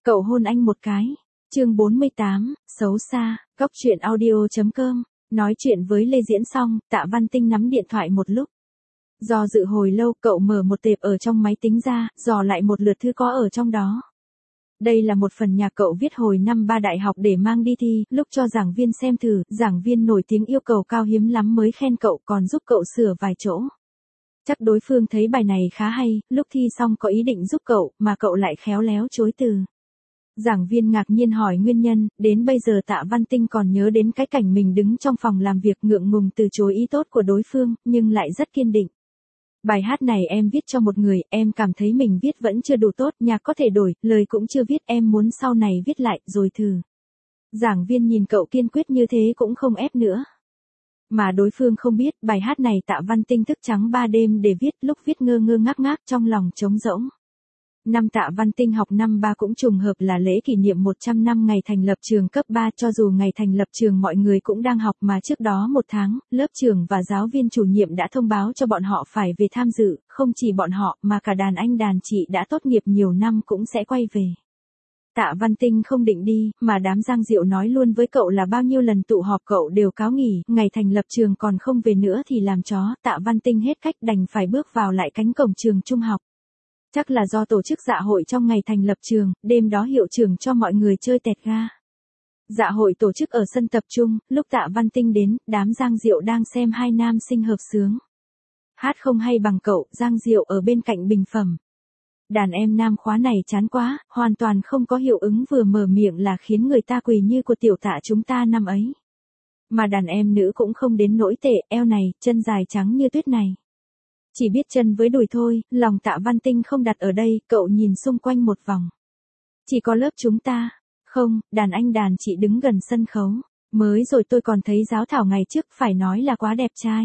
Cậu hôn anh một cái. Chương 48, xấu xa, góc truyện audio.com. Nói chuyện với Lê Diễn xong, Tạ Văn Tinh nắm điện thoại một lúc. Do dự hồi lâu, cậu mở một tệp ở trong máy tính ra, dò lại một lượt thư có ở trong đó. Đây là một phần nhạc cậu viết hồi năm 3 đại học để mang đi thi, lúc cho giảng viên xem thử, giảng viên nổi tiếng yêu cầu cao hiếm lắm mới khen cậu, còn giúp cậu sửa vài chỗ. Chắc đối phương thấy bài này khá hay, lúc thi xong có ý định giúp cậu, mà cậu lại khéo léo chối từ. Giảng viên ngạc nhiên hỏi nguyên nhân, đến bây giờ Tạ Văn Tinh còn nhớ đến cái cảnh mình đứng trong phòng làm việc ngượng ngùng từ chối ý tốt của đối phương, nhưng lại rất kiên định. Bài hát này em viết cho một người, em cảm thấy mình viết vẫn chưa đủ tốt, nhạc có thể đổi, lời cũng chưa viết, em muốn sau này viết lại, rồi thử. Giảng viên nhìn cậu kiên quyết như thế cũng không ép nữa. Mà đối phương không biết, bài hát này Tạ Văn Tinh thức trắng 3 đêm để viết, lúc viết ngơ ngơ ngác ngác trong lòng trống rỗng. Năm Tạ Văn Tinh học năm 3 cũng trùng hợp là lễ kỷ niệm 100 năm ngày thành lập trường cấp 3, cho dù ngày thành lập trường mọi người cũng đang học mà trước đó một tháng, lớp trưởng và giáo viên chủ nhiệm đã thông báo cho bọn họ phải về tham dự, không chỉ bọn họ mà cả đàn anh đàn chị đã tốt nghiệp nhiều năm cũng sẽ quay về. Tạ Văn Tinh không định đi, mà đám Giang Diệu nói luôn với cậu là bao nhiêu lần tụ họp cậu đều cáo nghỉ, ngày thành lập trường còn không về nữa thì làm chó. Tạ Văn Tinh hết cách đành phải bước vào lại cánh cổng trường trung học. Chắc là do tổ chức dạ hội trong ngày thành lập trường, đêm đó hiệu trưởng cho mọi người chơi tẹt ga. Dạ hội tổ chức ở sân tập trung, lúc Tạ Văn Tinh đến, đám Giang Diệu đang xem hai nam sinh hợp xướng. Hát không hay bằng cậu, Giang Diệu ở bên cạnh bình phẩm. Đàn em nam khóa này chán quá, hoàn toàn không có hiệu ứng, vừa mở miệng là khiến người ta quỳ như của tiểu Tạ chúng ta năm ấy. Mà đàn em nữ cũng không đến nỗi tệ, eo này, chân dài trắng như tuyết này. Chỉ biết chân với đùi thôi, lòng Tạ Văn Tinh không đặt ở đây, cậu nhìn xung quanh một vòng. Chỉ có lớp chúng ta. Không, đàn anh đàn chị đứng gần sân khấu. Mới rồi tôi còn thấy giáo thảo ngày trước, phải nói là quá đẹp trai.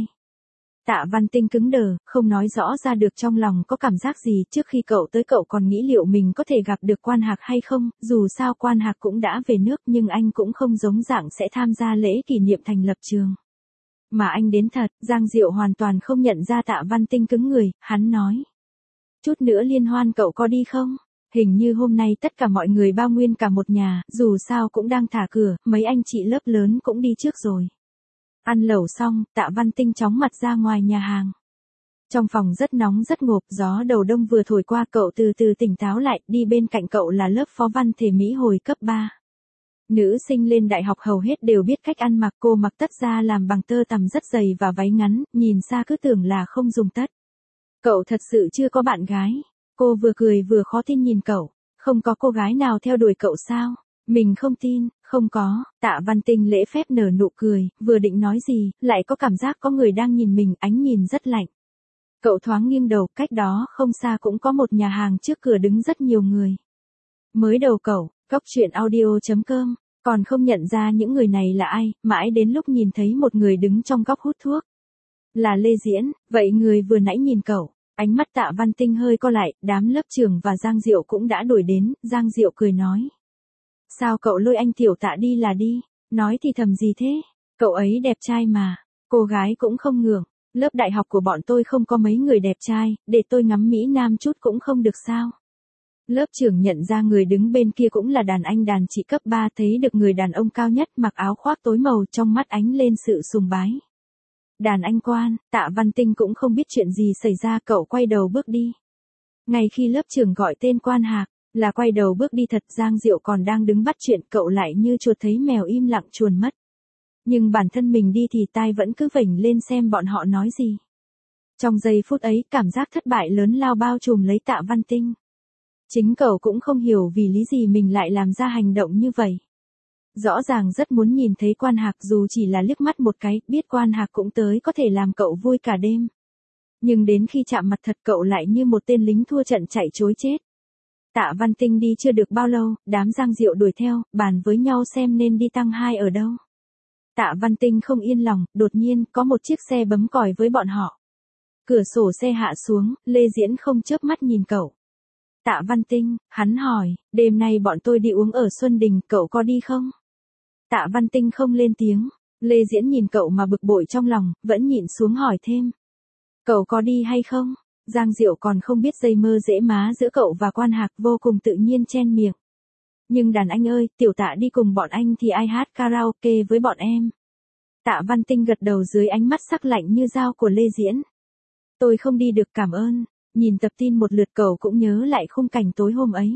Tạ Văn Tinh cứng đờ, không nói rõ ra được trong lòng có cảm giác gì. Trước khi cậu tới cậu còn nghĩ liệu mình có thể gặp được Quan Hạc hay không, dù sao Quan Hạc cũng đã về nước nhưng anh cũng không giống dạng sẽ tham gia lễ kỷ niệm thành lập trường. Mà anh đến thật, Giang Diệu hoàn toàn không nhận ra Tạ Văn Tinh cứng người, hắn nói. Chút nữa liên hoan cậu có đi không? Hình như hôm nay tất cả mọi người bao nguyên cả một nhà, dù sao cũng đang thả cửa, mấy anh chị lớp lớn cũng đi trước rồi. Ăn lẩu xong, Tạ Văn Tinh chóng mặt ra ngoài nhà hàng. Trong phòng rất nóng rất ngộp, gió đầu đông vừa thổi qua, cậu từ từ tỉnh táo lại, đi bên cạnh cậu là lớp phó văn thể Mỹ hồi cấp 3. Nữ sinh lên đại học hầu hết đều biết cách ăn mặc, cô mặc tất da làm bằng tơ tằm rất dày và váy ngắn, nhìn xa cứ tưởng là không dùng tất. Cậu thật sự chưa có bạn gái. Cô vừa cười vừa khó tin nhìn cậu. Không có cô gái nào theo đuổi cậu sao? Mình không tin, không có. Tạ Văn Tinh lễ phép nở nụ cười, vừa định nói gì, lại có cảm giác có người đang nhìn mình, ánh nhìn rất lạnh. Cậu thoáng nghiêng đầu, cách đó không xa cũng có một nhà hàng, trước cửa đứng rất nhiều người. Mới đầu cậu, góc truyện audio.com, còn không nhận ra những người này là ai, mãi đến lúc nhìn thấy một người đứng trong góc hút thuốc. Là Lê Diễn, vậy người vừa nãy nhìn cậu. Ánh mắt Tạ Văn Tinh hơi co lại, đám lớp trưởng và Giang Diệu cũng đã đuổi đến, Giang Diệu cười nói. Sao cậu lôi anh tiểu Tạ đi là đi, nói thì thầm gì thế, cậu ấy đẹp trai mà, cô gái cũng không ngượng, lớp đại học của bọn tôi không có mấy người đẹp trai, để tôi ngắm Mỹ Nam chút cũng không được sao. Lớp trưởng nhận ra người đứng bên kia cũng là đàn anh đàn chị cấp 3, thấy được người đàn ông cao nhất mặc áo khoác tối màu, trong mắt ánh lên sự sùng bái. Đàn anh Quan, Tạ Văn Tinh cũng không biết chuyện gì xảy ra, cậu quay đầu bước đi. Ngay khi lớp trưởng gọi tên Quan Hạc, là quay đầu bước đi thật, Giang Diệu còn đang đứng bắt chuyện, cậu lại như chuột thấy mèo im lặng chuồn mất. Nhưng bản thân mình đi thì tai vẫn cứ vểnh lên xem bọn họ nói gì. Trong giây phút ấy, cảm giác thất bại lớn lao bao trùm lấy Tạ Văn Tinh. Chính cậu cũng không hiểu vì lý gì mình lại làm ra hành động như vậy. Rõ ràng rất muốn nhìn thấy Quan Hạc, dù chỉ là liếc mắt một cái, biết Quan Hạc cũng tới có thể làm cậu vui cả đêm. Nhưng đến khi chạm mặt thật cậu lại như một tên lính thua trận chạy trối chết. Tạ Văn Tinh đi chưa được bao lâu, đám Giang Diệu đuổi theo, bàn với nhau xem nên đi tăng 2 ở đâu. Tạ Văn Tinh không yên lòng, đột nhiên có một chiếc xe bấm còi với bọn họ. Cửa sổ xe hạ xuống, Lê Diễn không chớp mắt nhìn cậu. Tạ Văn Tinh, hắn hỏi, đêm nay bọn tôi đi uống ở Xuân Đình, cậu có đi không? Tạ Văn Tinh không lên tiếng, Lê Diễn nhìn cậu mà bực bội trong lòng, vẫn nhịn xuống hỏi thêm. Cậu có đi hay không? Giang Diệu còn không biết dây mơ dễ má giữa cậu và Quan Hạc, vô cùng tự nhiên chen miệng. Nhưng đàn anh ơi, tiểu Tạ đi cùng bọn anh thì ai hát karaoke với bọn em? Tạ Văn Tinh gật đầu dưới ánh mắt sắc lạnh như dao của Lê Diễn. Tôi không đi được cảm ơn. Nhìn tập tin một lượt cậu cũng nhớ lại khung cảnh tối hôm ấy.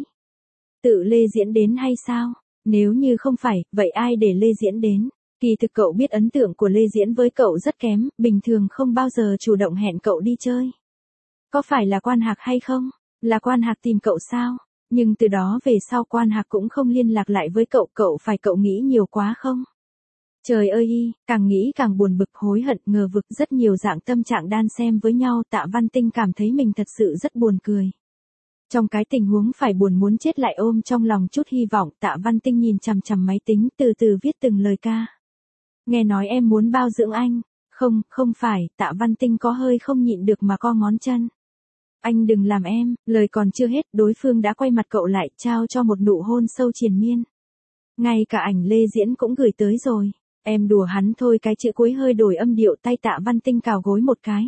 Tự Lê Diễn đến hay sao? Nếu như không phải, vậy ai để Lê Diễn đến? Kỳ thực cậu biết ấn tượng của Lê Diễn với cậu rất kém, bình thường không bao giờ chủ động hẹn cậu đi chơi. Có phải là Quan Hạc hay không? Là Quan Hạc tìm cậu sao? Nhưng từ đó về sau Quan Hạc cũng không liên lạc lại với cậu, cậu nghĩ nhiều quá không? Trời ơi, càng nghĩ càng buồn bực, hối hận, ngờ vực, rất nhiều dạng tâm trạng đan xen với nhau. Tạ Văn Tinh cảm thấy mình thật sự rất buồn cười. Trong cái tình huống phải buồn muốn chết lại ôm trong lòng chút hy vọng, Tạ Văn Tinh nhìn chằm chằm máy tính, từ từ viết từng lời ca. Nghe nói em muốn bao dưỡng anh. Không, không phải. Tạ Văn Tinh có hơi không nhịn được mà co ngón chân. Anh đừng làm em. Lời còn chưa hết, đối phương đã quay mặt cậu lại, trao cho một nụ hôn sâu triền miên. Ngay cả ảnh Lê Diễn cũng gửi tới rồi. Em đùa hắn thôi, cái chữ cuối hơi đổi âm điệu, tay Tạ Văn Tinh cào gối một cái.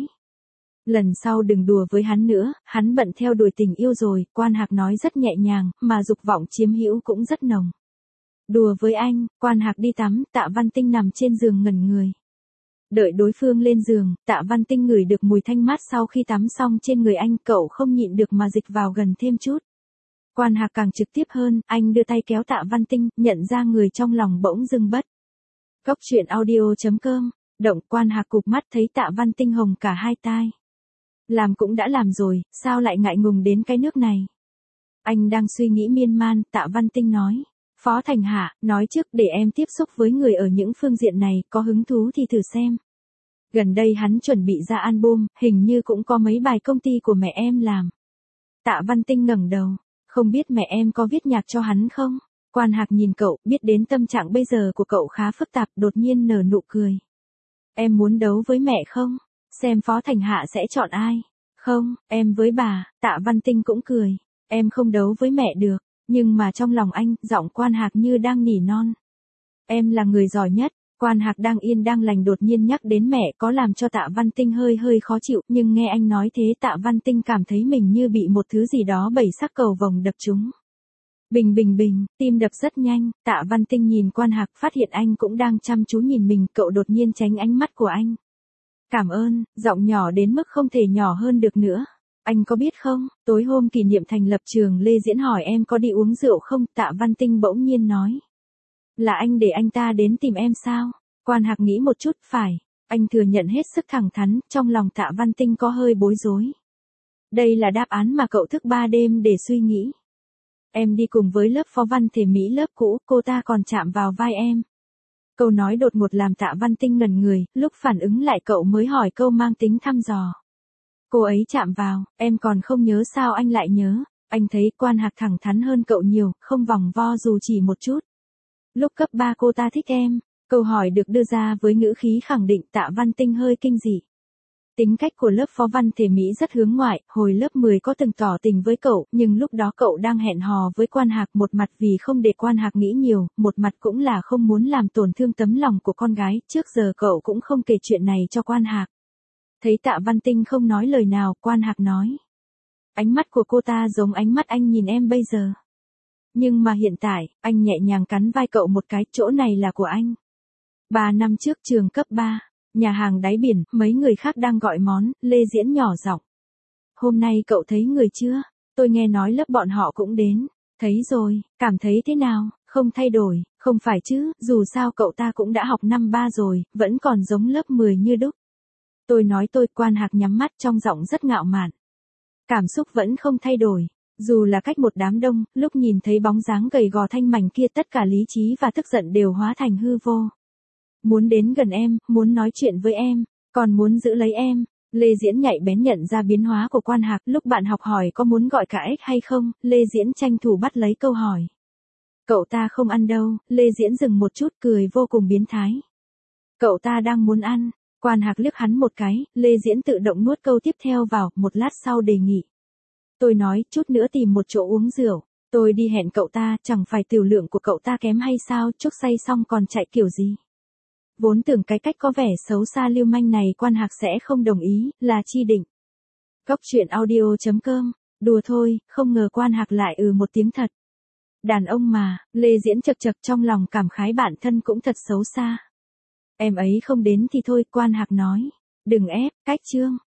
Lần sau đừng đùa với hắn nữa, hắn bận theo đuổi tình yêu rồi. Quan Hạc nói rất nhẹ nhàng, mà dục vọng chiếm hữu cũng rất nồng. Đùa với anh. Quan Hạc đi tắm, Tạ Văn Tinh nằm trên giường ngẩn người. Đợi đối phương lên giường, Tạ Văn Tinh ngửi được mùi thanh mát sau khi tắm xong trên người anh, cậu không nhịn được mà dịch vào gần thêm chút. Quan Hạc càng trực tiếp hơn, anh đưa tay kéo Tạ Văn Tinh, nhận ra người trong lòng bỗng dưng bất. Góc truyện audio.com, động. Quan Hạc cụp mắt thấy Tạ Văn Tinh hồng cả hai tai. Làm cũng đã làm rồi, sao lại ngại ngùng đến cái nước này? Anh đang suy nghĩ miên man, Tạ Văn Tinh nói. Phó Thành Hạ, nói trước để em tiếp xúc với người ở những phương diện này, có hứng thú thì thử xem. Gần đây hắn chuẩn bị ra album, hình như cũng có mấy bài công ty của mẹ em làm. Tạ Văn Tinh ngẩng đầu, không biết mẹ em có viết nhạc cho hắn không? Quan Hạc nhìn cậu, biết đến tâm trạng bây giờ của cậu khá phức tạp, đột nhiên nở nụ cười. Em muốn đấu với mẹ không? Xem Phó Thành Hạ sẽ chọn ai? Không, em với bà. Tạ Văn Tinh cũng cười. Em không đấu với mẹ được. Nhưng mà trong lòng anh, giọng Quan Hạc như đang nỉ non. Em là người giỏi nhất. Quan Hạc đang yên đang lành đột nhiên nhắc đến mẹ, có làm cho Tạ Văn Tinh hơi khó chịu, nhưng nghe anh nói thế Tạ Văn Tinh cảm thấy mình như bị một thứ gì đó bảy sắc cầu vồng đập trúng. Bình bình bình, tim đập rất nhanh. Tạ Văn Tinh nhìn Quan Hạc, phát hiện anh cũng đang chăm chú nhìn mình, cậu đột nhiên tránh ánh mắt của anh. Cảm ơn, giọng nhỏ đến mức không thể nhỏ hơn được nữa. Anh có biết không, tối hôm kỷ niệm thành lập trường Lê Diễn hỏi em có đi uống rượu không? Tạ Văn Tinh bỗng nhiên nói. Là anh để anh ta đến tìm em sao? Quan Hạc nghĩ một chút, phải. Anh thừa nhận hết sức thẳng thắn, trong lòng Tạ Văn Tinh có hơi bối rối. Đây là đáp án mà cậu thức 3 đêm để suy nghĩ. Em đi cùng với lớp Phó Văn Thể Mỹ lớp cũ, cô ta còn chạm vào vai em. Câu nói đột ngột làm Tạ Văn Tinh ngẩn người, lúc phản ứng lại cậu mới hỏi câu mang tính thăm dò. Cô ấy chạm vào, em còn không nhớ sao anh lại nhớ? Anh thấy Quan Hạc thẳng thắn hơn cậu nhiều, không vòng vo dù chỉ một chút. Lúc cấp 3 cô ta thích em. Câu hỏi được đưa ra với ngữ khí khẳng định, Tạ Văn Tinh hơi kinh dị. Tính cách của lớp Phó Văn Thể Mỹ rất hướng ngoại, hồi lớp 10 có từng tỏ tình với cậu, nhưng lúc đó cậu đang hẹn hò với Quan Hạc, một mặt vì không để Quan Hạc nghĩ nhiều, một mặt cũng là không muốn làm tổn thương tấm lòng của con gái, trước giờ cậu cũng không kể chuyện này cho Quan Hạc. Thấy Tạ Văn Tinh không nói lời nào, Quan Hạc nói. Ánh mắt của cô ta giống ánh mắt anh nhìn em bây giờ. Nhưng mà hiện tại, anh nhẹ nhàng cắn vai cậu một cái, chỗ này là của anh. 3 năm trước trường cấp 3, nhà hàng đáy biển, mấy người khác đang gọi món, Lê Diễn nhỏ giọng. Hôm nay cậu thấy người chưa? Tôi nghe nói lớp bọn họ cũng đến. Thấy rồi, cảm thấy thế nào? Không thay đổi, không phải chứ, dù sao cậu ta cũng đã học năm 3 rồi, vẫn còn giống lớp 10 như đúc. Tôi nói tôi. Quan Hạc nhắm mắt, trong giọng rất ngạo mạn. Cảm xúc vẫn không thay đổi. Dù là cách một đám đông, lúc nhìn thấy bóng dáng gầy gò thanh mảnh kia, tất cả lý trí và tức giận đều hóa thành hư vô. Muốn đến gần em, muốn nói chuyện với em, còn muốn giữ lấy em. Lê Diễn nhạy bén nhận ra biến hóa của Quan Hạc, lúc bạn học hỏi có muốn gọi cả ếch hay không, Lê Diễn tranh thủ bắt lấy câu hỏi. Cậu ta không ăn đâu. Lê Diễn dừng một chút, cười vô cùng biến thái. Cậu ta đang muốn ăn. Quan Hạc liếc hắn một cái, Lê Diễn tự động nuốt câu tiếp theo vào, một lát sau đề nghị. Tôi nói, chút nữa tìm một chỗ uống rượu. Tôi đi hẹn cậu ta, chẳng phải tiểu lượng của cậu ta kém hay sao, chúc say xong còn chạy kiểu gì. Vốn tưởng cái cách có vẻ xấu xa lưu manh này Quan Hạc sẽ không đồng ý, là chi định. Góc truyện audio.com, đùa thôi, không ngờ Quan Hạc lại một tiếng thật. Đàn ông mà, Lê Diễn chật chật trong lòng cảm khái bản thân cũng thật xấu xa. Em ấy không đến thì thôi, Quan Hạc nói. Đừng ép, cách Trương.